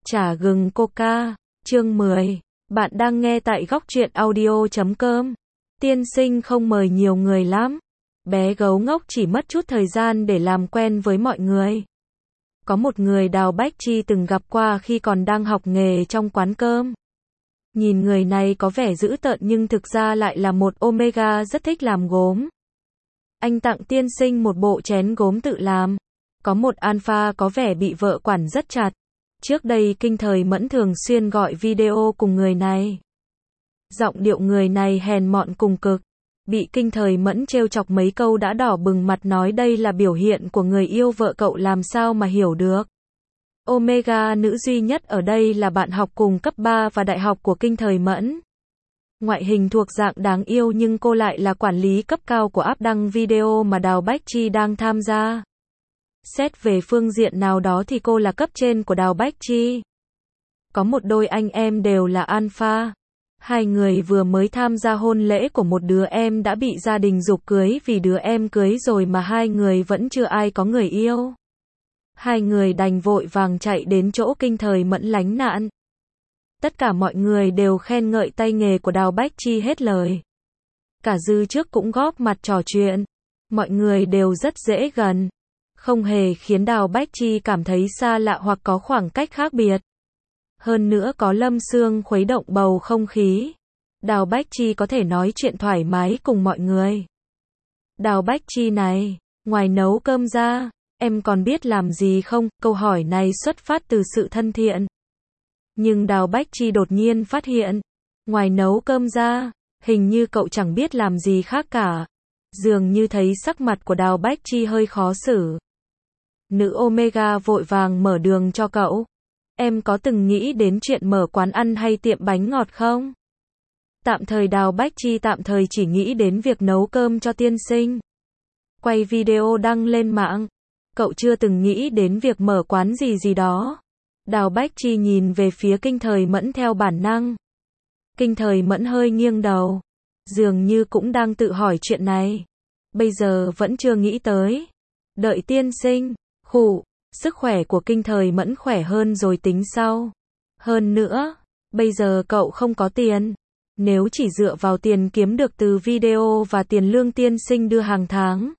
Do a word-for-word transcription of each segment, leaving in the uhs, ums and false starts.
Chả gừng coca, chương mười. Bạn đang nghe tại góc truyện audio chấm com. Tiên sinh không mời nhiều người lắm. Bé gấu ngốc chỉ mất chút thời gian để làm quen với mọi người. Có một người Đào Bách Chi từng gặp qua khi còn đang học nghề trong quán cơm. Nhìn người này có vẻ dữ tợn nhưng thực ra lại là một Omega rất thích làm gốm. Anh tặng tiên sinh một bộ chén gốm tự làm. Có một alpha có vẻ bị vợ quản rất chặt. Trước đây Kinh Thời Mẫn thường xuyên gọi video cùng người này. Giọng điệu người này hèn mọn cùng cực. Bị Kinh Thời Mẫn trêu chọc mấy câu đã đỏ bừng mặt nói đây là biểu hiện của người yêu vợ cậu làm sao mà hiểu được. Omega nữ duy nhất ở đây là bạn học cùng cấp ba và đại học của Kinh Thời Mẫn. Ngoại hình thuộc dạng đáng yêu nhưng cô lại là quản lý cấp cao của app đăng video mà Đào Bách Chi đang tham gia. Xét về phương diện nào đó thì cô là cấp trên của Đào Bách Chi. Có một đôi anh em đều là alpha. Hai người vừa mới tham gia hôn lễ của một đứa em đã bị gia đình giục cưới vì đứa em cưới rồi mà hai người vẫn chưa ai có người yêu. Hai người đành vội vàng chạy đến chỗ Kinh Thời Mẫn lánh nạn. Tất cả mọi người đều khen ngợi tay nghề của Đào Bách Chi hết lời. Cả Dư trước cũng góp mặt trò chuyện. Mọi người đều rất dễ gần. Không hề khiến Đào Bách Chi cảm thấy xa lạ hoặc có khoảng cách khác biệt. Hơn nữa có Lâm Sương khuấy động bầu không khí. Đào Bách Chi có thể nói chuyện thoải mái cùng mọi người. Đào Bách Chi này, ngoài nấu cơm ra, em còn biết làm gì không? Câu hỏi này xuất phát từ sự thân thiện. Nhưng Đào Bách Chi đột nhiên phát hiện, ngoài nấu cơm ra, hình như cậu chẳng biết làm gì khác cả. Dường như thấy sắc mặt của Đào Bách Chi hơi khó xử. Nữ Omega vội vàng mở đường cho cậu. Em có từng nghĩ đến chuyện mở quán ăn hay tiệm bánh ngọt không? Tạm thời Đào Bách Chi tạm thời chỉ nghĩ đến việc nấu cơm cho tiên sinh. Quay video đăng lên mạng. Cậu chưa từng nghĩ đến việc mở quán gì gì đó. Đào Bách Chi nhìn về phía Kinh Thời Mẫn theo bản năng. Kinh Thời Mẫn hơi nghiêng đầu. Dường như cũng đang tự hỏi chuyện này. Bây giờ vẫn chưa nghĩ tới. Đợi tiên sinh. Khụ, sức khỏe của Kinh Thời Mẫn khỏe hơn rồi tính sau. Hơn nữa, bây giờ cậu không có tiền. Nếu chỉ dựa vào tiền kiếm được từ video và tiền lương tiên sinh đưa hàng tháng,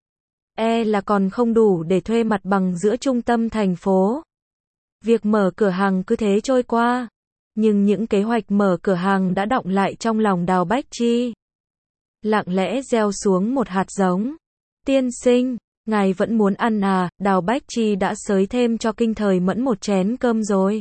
e là còn không đủ để thuê mặt bằng giữa trung tâm thành phố. Việc mở cửa hàng cứ thế trôi qua. Nhưng những kế hoạch mở cửa hàng đã đọng lại trong lòng Đào Bách Chi. Lặng lẽ gieo xuống một hạt giống. Tiên sinh, ngài vẫn muốn ăn à? Đào Bách Chi đã xới thêm cho Kinh Thời Mẫn một chén cơm rồi.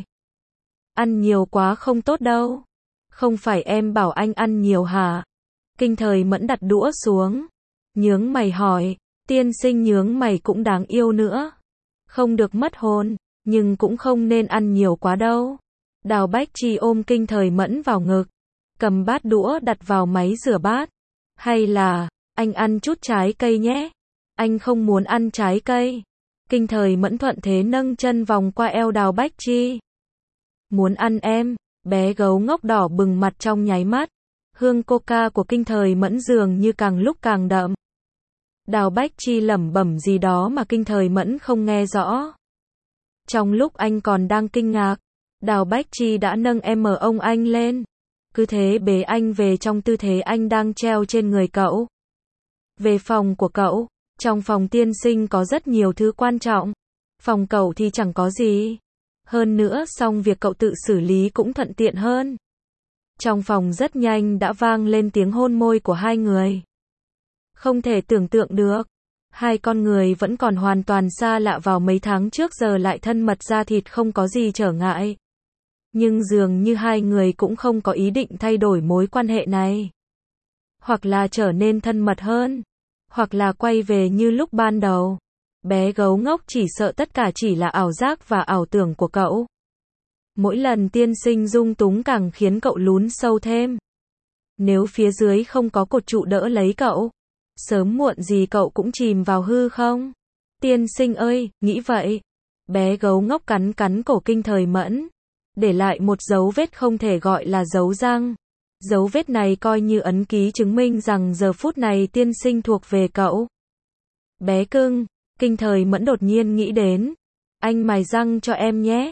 Ăn nhiều quá không tốt đâu. Không phải em bảo anh ăn nhiều hả? Kinh Thời Mẫn đặt đũa xuống. Nhướng mày hỏi. Tiên sinh nhướng mày cũng đáng yêu nữa. Không được mất hồn, nhưng cũng không nên ăn nhiều quá đâu. Đào Bách Chi ôm Kinh Thời Mẫn vào ngực. Cầm bát đũa đặt vào máy rửa bát. Hay là, anh ăn chút trái cây nhé. Anh không muốn ăn trái cây. Kinh Thời Mẫn thuận thế nâng chân vòng qua eo Đào Bách Chi. Muốn ăn em, bé gấu ngốc đỏ bừng mặt trong nháy mắt. Hương coca của Kinh Thời Mẫn dường như càng lúc càng đậm. Đào Bách Chi lẩm bẩm gì đó mà Kinh Thời Mẫn không nghe rõ. Trong lúc anh còn đang kinh ngạc, Đào Bách Chi đã nâng em mở ông anh lên. Cứ thế bế anh về trong tư thế anh đang treo trên người cậu. Về phòng của cậu. Trong phòng tiên sinh có rất nhiều thứ quan trọng. Phòng cậu thì chẳng có gì. Hơn nữa xong việc cậu tự xử lý cũng thuận tiện hơn. Trong phòng rất nhanh đã vang lên tiếng hôn môi của hai người. Không thể tưởng tượng được. Hai con người vẫn còn hoàn toàn xa lạ vào mấy tháng trước giờ lại thân mật da thịt không có gì trở ngại. Nhưng dường như hai người cũng không có ý định thay đổi mối quan hệ này. Hoặc là trở nên thân mật hơn. Hoặc là quay về như lúc ban đầu. Bé gấu ngốc chỉ sợ tất cả chỉ là ảo giác và ảo tưởng của cậu. Mỗi lần tiên sinh dung túng càng khiến cậu lún sâu thêm. Nếu phía dưới không có cột trụ đỡ lấy cậu, sớm muộn gì cậu cũng chìm vào hư không? Tiên sinh ơi, nghĩ vậy. Bé gấu ngốc cắn cắn cổ Kinh Thời Mẫn. Để lại một dấu vết không thể gọi là dấu răng. Dấu vết này coi như ấn ký chứng minh rằng giờ phút này tiên sinh thuộc về cậu. Bé cưng, Kinh Thời Mẫn đột nhiên nghĩ đến. Anh mài răng cho em nhé.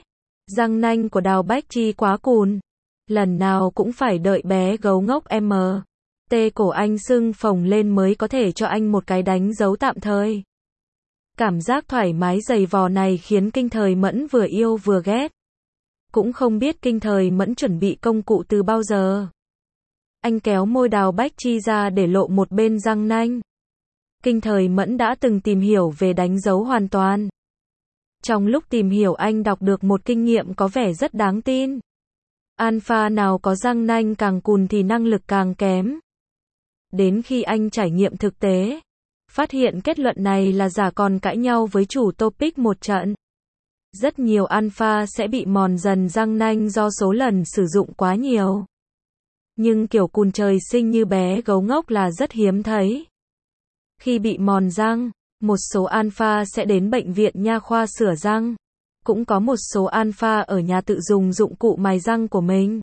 Răng nanh của Đào Bách Chi quá cùn. Lần nào cũng phải đợi bé gấu ngốc em tê cổ anh sưng phồng lên mới có thể cho anh một cái đánh dấu tạm thời. Cảm giác thoải mái dày vò này khiến Kinh Thời Mẫn vừa yêu vừa ghét. Cũng không biết Kinh Thời Mẫn chuẩn bị công cụ từ bao giờ. Anh kéo môi Đào Bách Chi ra để lộ một bên răng nanh. Kinh Thời Mẫn đã từng tìm hiểu về đánh dấu hoàn toàn. Trong lúc tìm hiểu anh đọc được một kinh nghiệm có vẻ rất đáng tin. Alpha nào có răng nanh càng cùn thì năng lực càng kém. Đến khi anh trải nghiệm thực tế, phát hiện kết luận này là giả còn cãi nhau với chủ topic một trận. Rất nhiều alpha sẽ bị mòn dần răng nanh do số lần sử dụng quá nhiều. Nhưng kiểu cùn trời sinh như bé gấu ngốc là rất hiếm thấy. Khi bị mòn răng, một số alpha sẽ đến bệnh viện nha khoa sửa răng. Cũng có một số alpha ở nhà tự dùng dụng cụ mài răng của mình.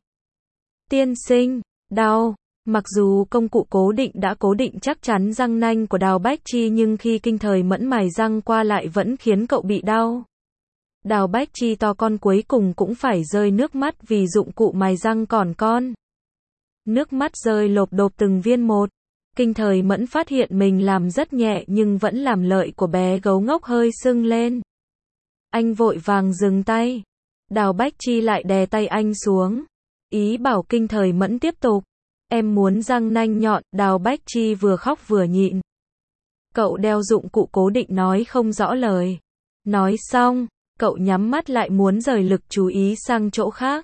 Tiên sinh, đau. Mặc dù công cụ cố định đã cố định chắc chắn răng nanh của Đào Bách Chi nhưng khi Kinh Thời Mẫn mài răng qua lại vẫn khiến cậu bị đau. Đào Bách Chi to con cuối cùng cũng phải rơi nước mắt vì dụng cụ mài răng còn con. Nước mắt rơi lộp độp từng viên một. Kinh Thời Mẫn phát hiện mình làm rất nhẹ nhưng vẫn làm lợi của bé gấu ngốc hơi sưng lên. Anh vội vàng dừng tay. Đào Bách Chi lại đè tay anh xuống. Ý bảo Kinh Thời Mẫn tiếp tục. Em muốn răng nanh nhọn, Đào Bách Chi vừa khóc vừa nhịn. Cậu đeo dụng cụ cố định nói không rõ lời. Nói xong, cậu nhắm mắt lại muốn rời lực chú ý sang chỗ khác.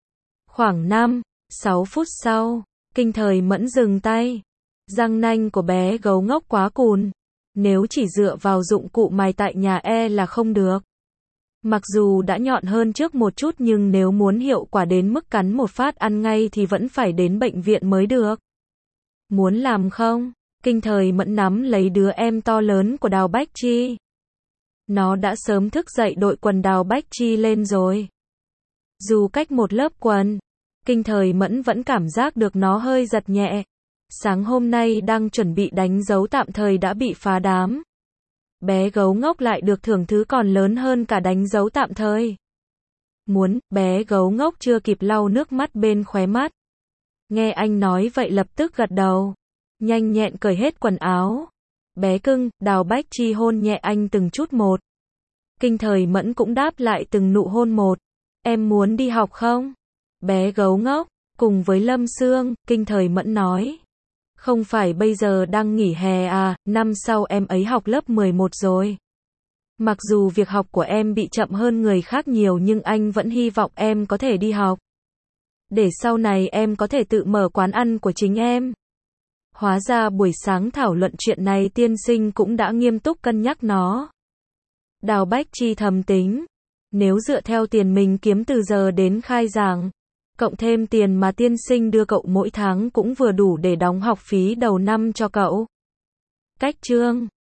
Khoảng năm, sáu phút sau, Kinh Thời Mẫn dừng tay. Răng nanh của bé gấu ngốc quá cùn. Nếu chỉ dựa vào dụng cụ mài tại nhà e là không được. Mặc dù đã nhọn hơn trước một chút nhưng nếu muốn hiệu quả đến mức cắn một phát ăn ngay thì vẫn phải đến bệnh viện mới được. Muốn làm không? Kinh Thời Mẫn nắm lấy đứa em to lớn của Đào Bách Chi. Nó đã sớm thức dậy đội quần Đào Bách Chi lên rồi. Dù cách một lớp quần, Kinh Thời Mẫn vẫn cảm giác được nó hơi giật nhẹ. Sáng hôm nay đang chuẩn bị đánh dấu tạm thời đã bị phá đám. Bé gấu ngốc lại được thưởng thứ còn lớn hơn cả đánh dấu tạm thời. Muốn, bé gấu ngốc chưa kịp lau nước mắt bên khóe mắt. Nghe anh nói vậy lập tức gật đầu. Nhanh nhẹn cởi hết quần áo. Bé cưng, Đào Bách Chi hôn nhẹ anh từng chút một. Kinh Thời Mẫn cũng đáp lại từng nụ hôn một. Em muốn đi học không? Bé gấu ngốc, cùng với Lâm Sương, Kinh Thời Mẫn nói. Không phải bây giờ đang nghỉ hè à, năm sau em ấy học lớp mười một rồi. Mặc dù việc học của em bị chậm hơn người khác nhiều nhưng anh vẫn hy vọng em có thể đi học. Để sau này em có thể tự mở quán ăn của chính em. Hóa ra buổi sáng thảo luận chuyện này tiên sinh cũng đã nghiêm túc cân nhắc nó. Đào Bách Chi thầm tính. Nếu dựa theo tiền mình kiếm từ giờ đến khai giảng, cộng thêm tiền mà tiên sinh đưa cậu mỗi tháng cũng vừa đủ để đóng học phí đầu năm cho cậu. Cách chương